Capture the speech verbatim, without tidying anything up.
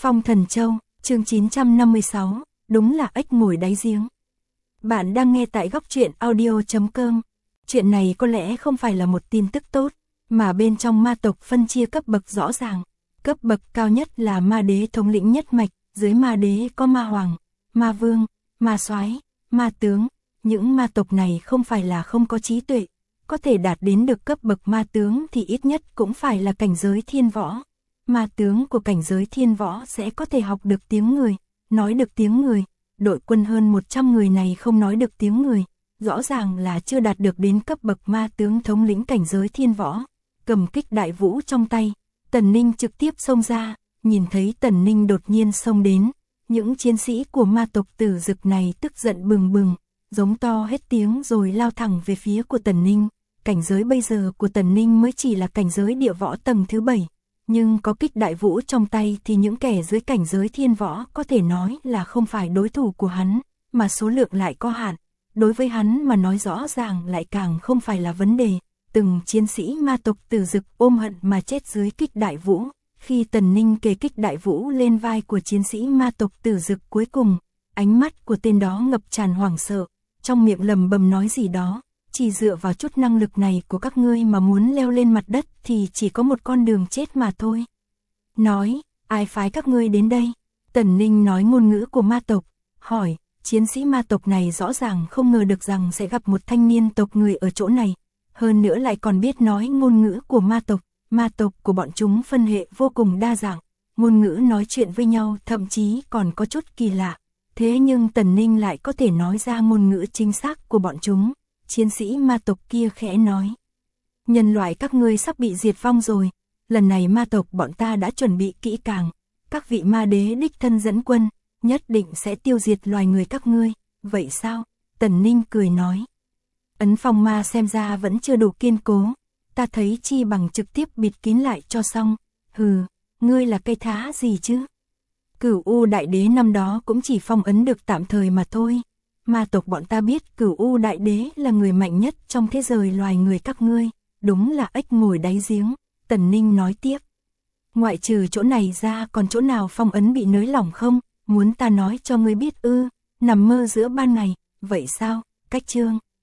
Phong Thần Châu, chương chín trăm năm mươi sáu, đúng là ếch ngồi đáy giếng. Bạn đang nghe tại góc truyện audio chấm com. Chuyện này có lẽ không phải là một tin tức tốt, mà bên trong ma tộc phân chia cấp bậc rõ ràng. Cấp bậc cao nhất là ma đế thống lĩnh nhất mạch, dưới ma đế có ma hoàng, ma vương, ma soái, ma tướng. Những ma tộc này không phải là không có trí tuệ, có thể đạt đến được cấp bậc ma tướng thì ít nhất cũng phải là cảnh giới thiên võ. Ma tướng của cảnh giới thiên võ sẽ có thể học được tiếng người, nói được tiếng người. Đội quân hơn một trăm người này không nói được tiếng người, rõ ràng là chưa đạt được đến cấp bậc ma tướng thống lĩnh cảnh giới thiên võ. Cầm kích đại vũ trong tay, Tần Ninh trực tiếp xông ra, nhìn thấy Tần Ninh đột nhiên xông đến. Những chiến sĩ của ma tộc Tử Dực này tức giận bừng bừng, giống to hết tiếng rồi lao thẳng về phía của Tần Ninh. Cảnh giới bây giờ của Tần Ninh mới chỉ là cảnh giới địa võ tầng thứ bảy. Nhưng có kích đại vũ trong tay thì những kẻ dưới cảnh giới thiên võ có thể nói là không phải đối thủ của hắn, mà số lượng lại có hạn. Đối với hắn mà nói rõ ràng lại càng không phải là vấn đề. Từng chiến sĩ ma tộc Tử Dực ôm hận mà chết dưới kích đại vũ. Khi Tần Ninh kề kích đại vũ lên vai của chiến sĩ ma tộc Tử Dực cuối cùng, ánh mắt của tên đó ngập tràn hoảng sợ, trong miệng lầm bầm nói gì đó. Chỉ dựa vào chút năng lực này của các ngươi mà muốn leo lên mặt đất thì chỉ có một con đường chết mà thôi. Nói, ai phái các ngươi đến đây? Tần Ninh nói ngôn ngữ của ma tộc, hỏi, chiến sĩ ma tộc này rõ ràng không ngờ được rằng sẽ gặp một thanh niên tộc người ở chỗ này. Hơn nữa lại còn biết nói ngôn ngữ của ma tộc, ma tộc của bọn chúng phân hệ vô cùng đa dạng. Ngôn ngữ nói chuyện với nhau thậm chí còn có chút kỳ lạ. Thế nhưng Tần Ninh lại có thể nói ra ngôn ngữ chính xác của bọn chúng. Chiến sĩ ma tộc kia khẽ nói, nhân loại các ngươi sắp bị diệt vong rồi, lần này ma tộc bọn ta đã chuẩn bị kỹ càng, các vị ma đế đích thân dẫn quân, nhất định sẽ tiêu diệt loài người các ngươi. Vậy sao? Tần Ninh cười nói, ấn phong ma xem ra vẫn chưa đủ kiên cố, ta thấy chi bằng trực tiếp bịt kín lại cho xong. Hừ, ngươi là cây thá gì chứ? Cửu U đại đế năm đó cũng chỉ phong ấn được tạm thời mà thôi. Ma tộc bọn ta biết Cửu U đại đế là người mạnh nhất trong thế giới loài người các ngươi, đúng là ếch ngồi đáy giếng. Tần Ninh nói tiếp, ngoại trừ chỗ này ra còn chỗ nào phong ấn bị nới lỏng không? Muốn ta nói cho ngươi biết ư? Nằm mơ giữa ban ngày, vậy sao? Cách chương